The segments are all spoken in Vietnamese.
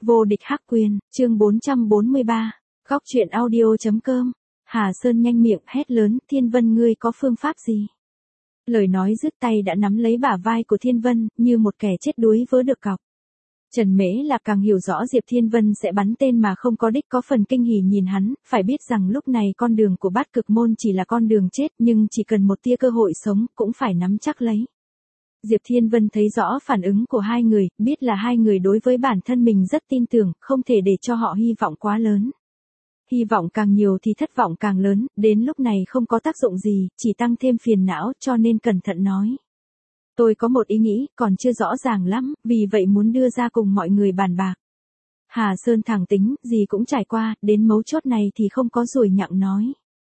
Vô địch hắc quyền, chương 443, góc truyện audio.com. Hà Sơn nhanh miệng hét lớn, Thiên Vân ngươi có phương pháp gì? Lời nói dứt tay đã nắm lấy bả vai của Thiên Vân, như một kẻ chết đuối vớ được cọc. Trần Mễ Lạp càng hiểu rõ Diệp Thiên Vân sẽ bắn tên mà không có đích, có phần kinh hỉ nhìn hắn, phải biết rằng lúc này con đường của Bát Cực Môn chỉ là con đường chết, nhưng chỉ cần một tia cơ hội sống, cũng phải nắm chắc lấy. Diệp Thiên Vân thấy rõ phản ứng của hai người, biết là hai người đối với bản thân mình rất tin tưởng, không thể để cho họ hy vọng quá lớn. Hy vọng càng nhiều thì thất vọng càng lớn, đến lúc này không có tác dụng gì, chỉ tăng thêm phiền não, cho nên cẩn thận nói. Tôi có một ý nghĩ, còn chưa rõ ràng lắm, vì vậy muốn đưa ra cùng mọi người bàn bạc. Hà Sơn thẳng tính, gì cũng trải qua, đến mấu chốt này thì không có ruồi nhặng nói.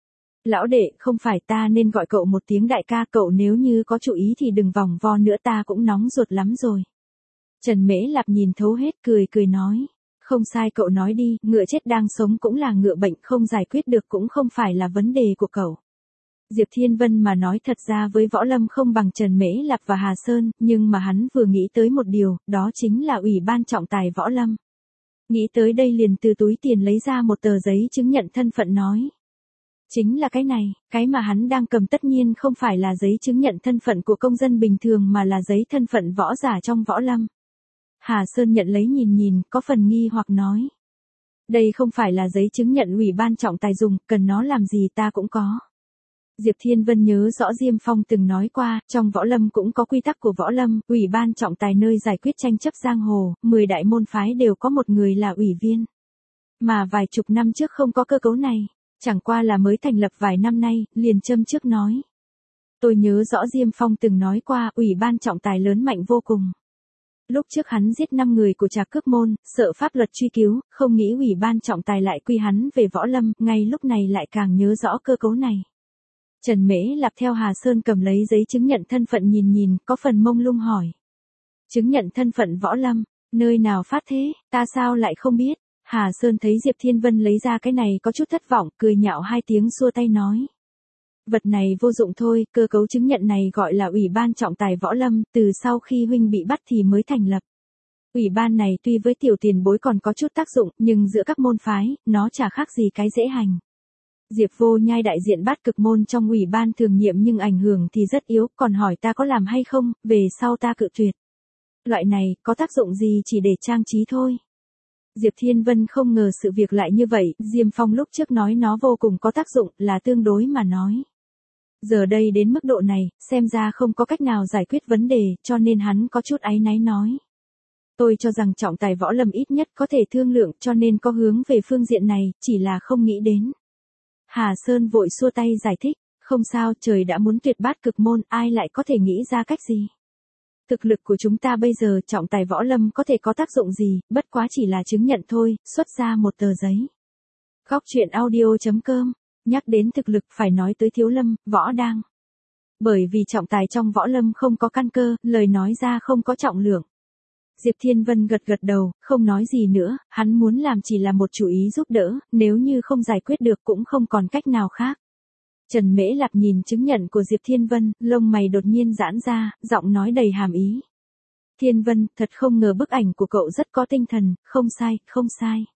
Lão đệ, không phải ta nên gọi cậu một tiếng đại ca, cậu nếu như có chủ ý thì đừng vòng vo nữa, ta cũng nóng ruột lắm rồi. Trần Mễ Lạp nhìn thấu hết, cười nói. Không sai, cậu nói đi, ngựa chết đang sống cũng là ngựa bệnh, không giải quyết được cũng không phải là vấn đề của cậu. Diệp Thiên Vân mà nói thật ra với Võ Lâm không bằng Trần Mễ Lạp và Hà Sơn, nhưng mà hắn vừa nghĩ tới một điều, đó chính là Ủy ban trọng tài Võ Lâm. Nghĩ tới đây liền từ túi tiền lấy ra một tờ giấy chứng nhận thân phận nói. Chính là cái này, cái mà hắn đang cầm tất nhiên không phải là giấy chứng nhận thân phận của công dân bình thường mà là giấy thân phận võ giả trong Võ Lâm. Hà Sơn nhận lấy nhìn, có phần nghi hoặc nói. Đây không phải là giấy chứng nhận Ủy ban trọng tài dùng, cần nó làm gì ta cũng có. Diệp Thiên Vân nhớ rõ Diêm Phong từng nói qua, trong Võ Lâm cũng có quy tắc của Võ Lâm, Ủy ban trọng tài nơi giải quyết tranh chấp giang hồ, 10 đại môn phái đều có một người là ủy viên. Mà vài chục năm trước không có cơ cấu này, chẳng qua là mới thành lập vài năm nay, liền châm trước nói. Tôi nhớ rõ Diêm Phong từng nói qua, Ủy ban trọng tài lớn mạnh vô cùng. Lúc trước hắn giết 5 người của Trà Cước Môn, sợ pháp luật truy cứu, không nghĩ Ủy ban trọng tài lại quy hắn về Võ Lâm, ngay lúc này lại càng nhớ rõ cơ cấu này. Trần Mễ Lạp theo Hà Sơn cầm lấy giấy chứng nhận thân phận nhìn, có phần mông lung hỏi. Chứng nhận thân phận Võ Lâm, nơi nào phát thế, ta sao lại không biết? Hà Sơn thấy Diệp Thiên Vân lấy ra cái này có chút thất vọng, cười nhạo hai tiếng xua tay nói. Vật này vô dụng thôi, cơ cấu chứng nhận này gọi là Ủy ban trọng tài Võ Lâm, từ sau khi huynh bị bắt thì mới thành lập. Ủy ban này tuy với tiểu tiền bối còn có chút tác dụng, nhưng giữa các môn phái, nó chả khác gì cái dễ hành. Diệp Vô Nhai đại diện Bát Cực Môn trong ủy ban thường nhiệm nhưng ảnh hưởng thì rất yếu, còn hỏi ta có làm hay không, về sau ta cự tuyệt. Loại này, có tác dụng gì chỉ để trang trí thôi. Diệp Thiên Vân không ngờ sự việc lại như vậy, Diêm Phong lúc trước nói nó vô cùng có tác dụng, là tương đối mà nói. Giờ đây đến mức độ này, xem ra không có cách nào giải quyết vấn đề, cho nên hắn có chút áy náy nói. Tôi cho rằng trọng tài Võ Lâm ít nhất có thể thương lượng, cho nên có hướng về phương diện này, chỉ là không nghĩ đến. Hà Sơn vội xua tay giải thích, không sao, trời đã muốn tuyệt Bát Cực Môn, ai lại có thể nghĩ ra cách gì. Thực lực của chúng ta bây giờ trọng tài Võ Lâm có thể có tác dụng gì, bất quá chỉ là chứng nhận thôi, xuất ra một tờ giấy. Góc truyện audio.com, nhắc đến thực lực phải nói tới Thiếu Lâm, Võ Đang. Bởi vì trọng tài trong Võ Lâm không có căn cơ, lời nói ra không có trọng lượng. Diệp Thiên Vân gật đầu, không nói gì nữa, hắn muốn làm chỉ là một chủ ý giúp đỡ, nếu như không giải quyết được cũng không còn cách nào khác. Trần Mễ Lạp nhìn chứng nhận của Diệp Thiên Vân, lông mày đột nhiên giãn ra, giọng nói đầy hàm ý. Thiên Vân, thật không ngờ bức ảnh của cậu rất có tinh thần, không sai.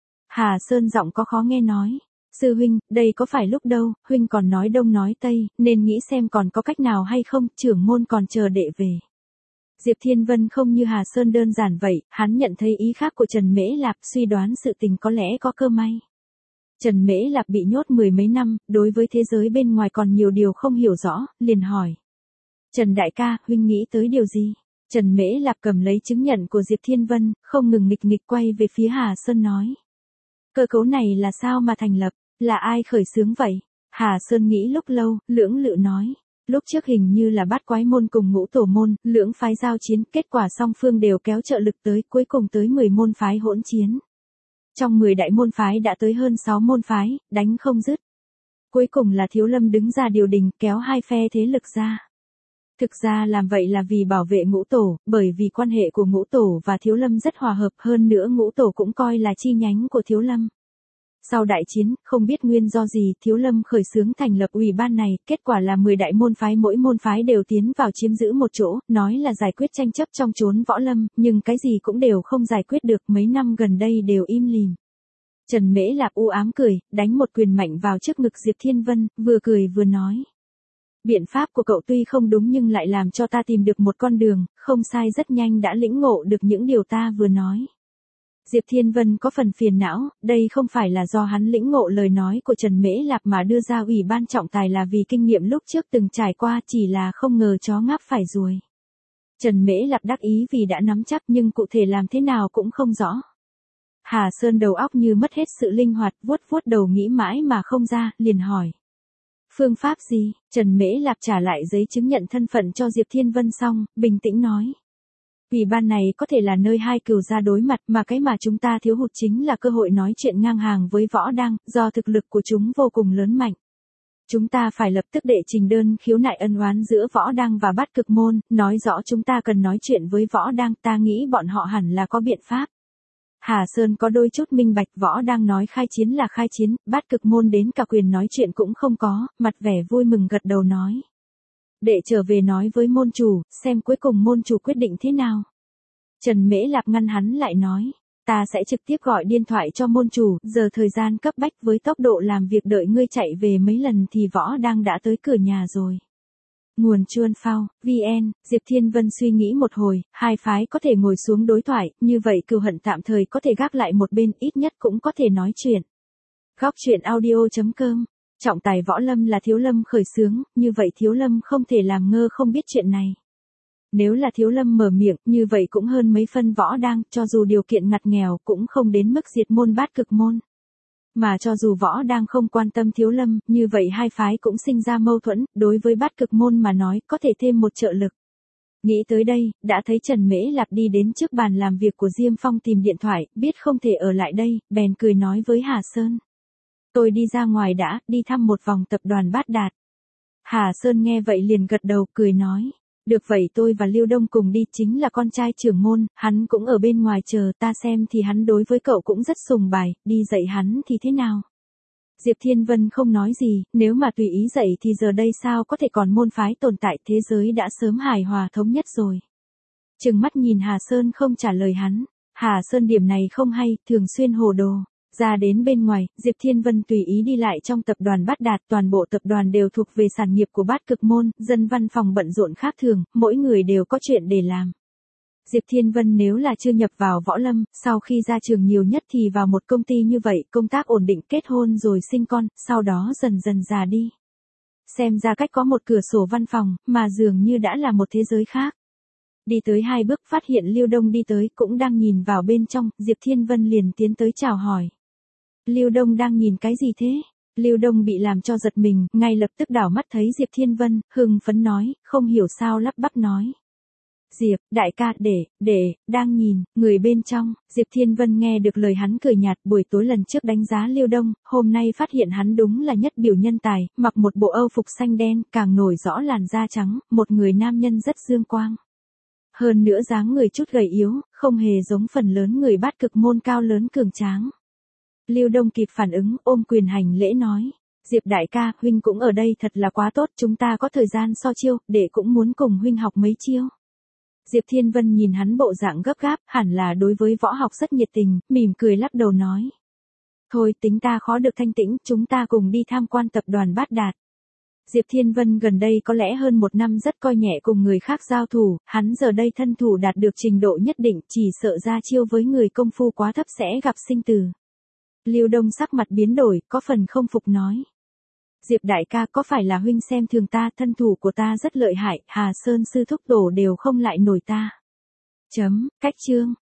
Hà Sơn giọng có khó nghe nói. Sư huynh, đây có phải lúc đâu, huynh còn nói đông nói tây, nên nghĩ xem còn có cách nào hay không, trưởng môn còn chờ đệ về. Diệp Thiên Vân không như Hà Sơn đơn giản vậy, hắn nhận thấy ý khác của Trần Mễ Lạp, suy đoán sự tình có lẽ có cơ may. Trần Mễ Lạp bị nhốt 10 mấy năm, đối với thế giới bên ngoài còn nhiều điều không hiểu rõ, liền hỏi. Trần đại ca, huynh nghĩ tới điều gì? Trần Mễ Lạp cầm lấy chứng nhận của Diệp Thiên Vân, không ngừng nghịch quay về phía Hà Sơn nói. Cơ cấu này là sao mà thành lập, là ai khởi xướng vậy? Hà Sơn nghĩ lúc lâu, lưỡng lự nói. Lúc trước hình như là Bát Quái Môn cùng Ngũ Tổ Môn, lưỡng phái giao chiến, kết quả song phương đều kéo trợ lực tới, cuối cùng tới 10 môn phái hỗn chiến. Trong 10 đại môn phái đã tới hơn 6 môn phái, đánh không dứt. Cuối cùng là Thiếu Lâm đứng ra điều đình, kéo hai phe thế lực ra. Thực ra làm vậy là vì bảo vệ Ngũ Tổ, bởi vì quan hệ của Ngũ Tổ và Thiếu Lâm rất hòa hợp, hơn nữa Ngũ Tổ cũng coi là chi nhánh của Thiếu Lâm. Sau đại chiến, không biết nguyên do gì, Thiếu Lâm khởi xướng thành lập ủy ban này, kết quả là 10 đại môn phái mỗi môn phái đều tiến vào chiếm giữ một chỗ, nói là giải quyết tranh chấp trong chốn võ lâm, nhưng cái gì cũng đều không giải quyết được, mấy năm gần đây đều im lìm. Trần Mễ Lạp u ám cười, đánh một quyền mạnh vào trước ngực Diệp Thiên Vân, vừa cười vừa nói. Biện pháp của cậu tuy không đúng nhưng lại làm cho ta tìm được một con đường, không sai, rất nhanh đã lĩnh ngộ được những điều ta vừa nói. Diệp Thiên Vân có phần phiền não, đây không phải là do hắn lĩnh ngộ lời nói của Trần Mễ Lạp mà đưa ra ủy ban trọng tài là vì kinh nghiệm lúc trước từng trải qua, chỉ là không ngờ chó ngáp phải ruồi. Trần Mễ Lạp đắc ý vì đã nắm chắc nhưng cụ thể làm thế nào cũng không rõ. Hà Sơn đầu óc như mất hết sự linh hoạt, vuốt vuốt đầu nghĩ mãi mà không ra, liền hỏi. Phương pháp gì? Trần Mễ Lạp trả lại giấy chứng nhận thân phận cho Diệp Thiên Vân xong, bình tĩnh nói. Ủy ban này có thể là nơi hai cừu gia đối mặt, mà cái mà chúng ta thiếu hụt chính là cơ hội nói chuyện ngang hàng với Võ Đăng, do thực lực của chúng vô cùng lớn mạnh. Chúng ta phải lập tức đệ trình đơn khiếu nại ân oán giữa Võ Đăng và Bát Cực Môn, nói rõ chúng ta cần nói chuyện với Võ Đăng, ta nghĩ bọn họ hẳn là có biện pháp. Hà Sơn có đôi chút minh bạch, Võ Đăng nói khai chiến là khai chiến, Bát Cực Môn đến cả quyền nói chuyện cũng không có, mặt vẻ vui mừng gật đầu nói. Để trở về nói với môn chủ, xem cuối cùng môn chủ quyết định thế nào. Trần Mễ Lạp ngăn hắn lại nói, ta sẽ trực tiếp gọi điện thoại cho môn chủ, giờ thời gian cấp bách, với tốc độ làm việc đợi ngươi chạy về mấy lần thì Võ Đăng đã tới cửa nhà rồi. Nguồn Chuan Phao, VN, Diệp Thiên Vân suy nghĩ một hồi, hai phái có thể ngồi xuống đối thoại, như vậy cừu hận tạm thời có thể gác lại một bên, ít nhất cũng có thể nói chuyện. Góc truyện audio.com. Trọng tài võ lâm là Thiếu Lâm khởi xướng, như vậy Thiếu Lâm không thể làm ngơ không biết chuyện này. Nếu là Thiếu Lâm mở miệng, như vậy cũng hơn mấy phân Võ Đăng, cho dù điều kiện ngặt nghèo cũng không đến mức diệt môn Bát Cực Môn. Mà cho dù Võ Đăng không quan tâm Thiếu Lâm, như vậy hai phái cũng sinh ra mâu thuẫn, đối với Bát Cực Môn mà nói có thể thêm một trợ lực. Nghĩ tới đây, đã thấy Trần Mễ Lạp đi đến trước bàn làm việc của Diêm Phong tìm điện thoại, biết không thể ở lại đây, bèn cười nói với Hà Sơn. Tôi đi ra ngoài đã, đi thăm một vòng tập đoàn Bát Đạt. Hà Sơn nghe vậy liền gật đầu, cười nói. Được vậy, tôi và Lưu Đông cùng đi, chính là con trai trưởng môn, hắn cũng ở bên ngoài chờ, ta xem thì hắn đối với cậu cũng rất sùng bài, đi dạy hắn thì thế nào? Diệp Thiên Vân không nói gì, nếu mà tùy ý dạy thì giờ đây sao có thể còn môn phái tồn tại, thế giới đã sớm hài hòa thống nhất rồi. Trừng mắt nhìn Hà Sơn không trả lời hắn, Hà Sơn điểm này không hay, thường xuyên hồ đồ. Ra đến bên ngoài, Diệp Thiên Vân tùy ý đi lại trong tập đoàn Bát Đạt, toàn bộ tập đoàn đều thuộc về sản nghiệp của Bát Cực Môn, dân văn phòng bận rộn khác thường, mỗi người đều có chuyện để làm. Diệp Thiên Vân nếu là chưa nhập vào võ lâm, sau khi ra trường nhiều nhất thì vào một công ty như vậy, công tác ổn định, kết hôn rồi sinh con, sau đó dần dần già đi. Xem ra cách có một cửa sổ văn phòng, mà dường như đã là một thế giới khác. Đi tới hai bước phát hiện Lưu Đông đi tới, cũng đang nhìn vào bên trong, Diệp Thiên Vân liền tiến tới chào hỏi. Lưu Đông đang nhìn cái gì thế? Lưu Đông bị làm cho giật mình, ngay lập tức đảo mắt thấy Diệp Thiên Vân, hưng phấn nói, không hiểu sao lắp bắp nói. Diệp, đại ca, đang nhìn, người bên trong, Diệp Thiên Vân nghe được lời hắn cười nhạt, buổi tối lần trước đánh giá Lưu Đông, hôm nay phát hiện hắn đúng là nhất biểu nhân tài, mặc một bộ âu phục xanh đen, càng nổi rõ làn da trắng, một người nam nhân rất dương quang. Hơn nữa dáng người chút gầy yếu, không hề giống phần lớn người Bát Cực Môn cao lớn cường tráng. Lưu Đông kịp phản ứng, ôm quyền hành lễ nói. Diệp đại ca, huynh cũng ở đây thật là quá tốt, chúng ta có thời gian so chiêu, để cũng muốn cùng huynh học mấy chiêu. Diệp Thiên Vân nhìn hắn bộ dạng gấp gáp, hẳn là đối với võ học rất nhiệt tình, mỉm cười lắc đầu nói. Thôi tính ta khó được thanh tĩnh, chúng ta cùng đi tham quan tập đoàn Bát Đạt. Diệp Thiên Vân gần đây có lẽ hơn một năm rất coi nhẹ cùng người khác giao thủ, hắn giờ đây thân thủ đạt được trình độ nhất định, chỉ sợ ra chiêu với người công phu quá thấp sẽ gặp sinh tử. Lưu Đông sắc mặt biến đổi, có phần không phục nói. Diệp đại ca, có phải là huynh xem thường ta, thân thủ của ta rất lợi hại, Hà Sơn sư thúc tổ đều không lại nổi ta. Cách chương.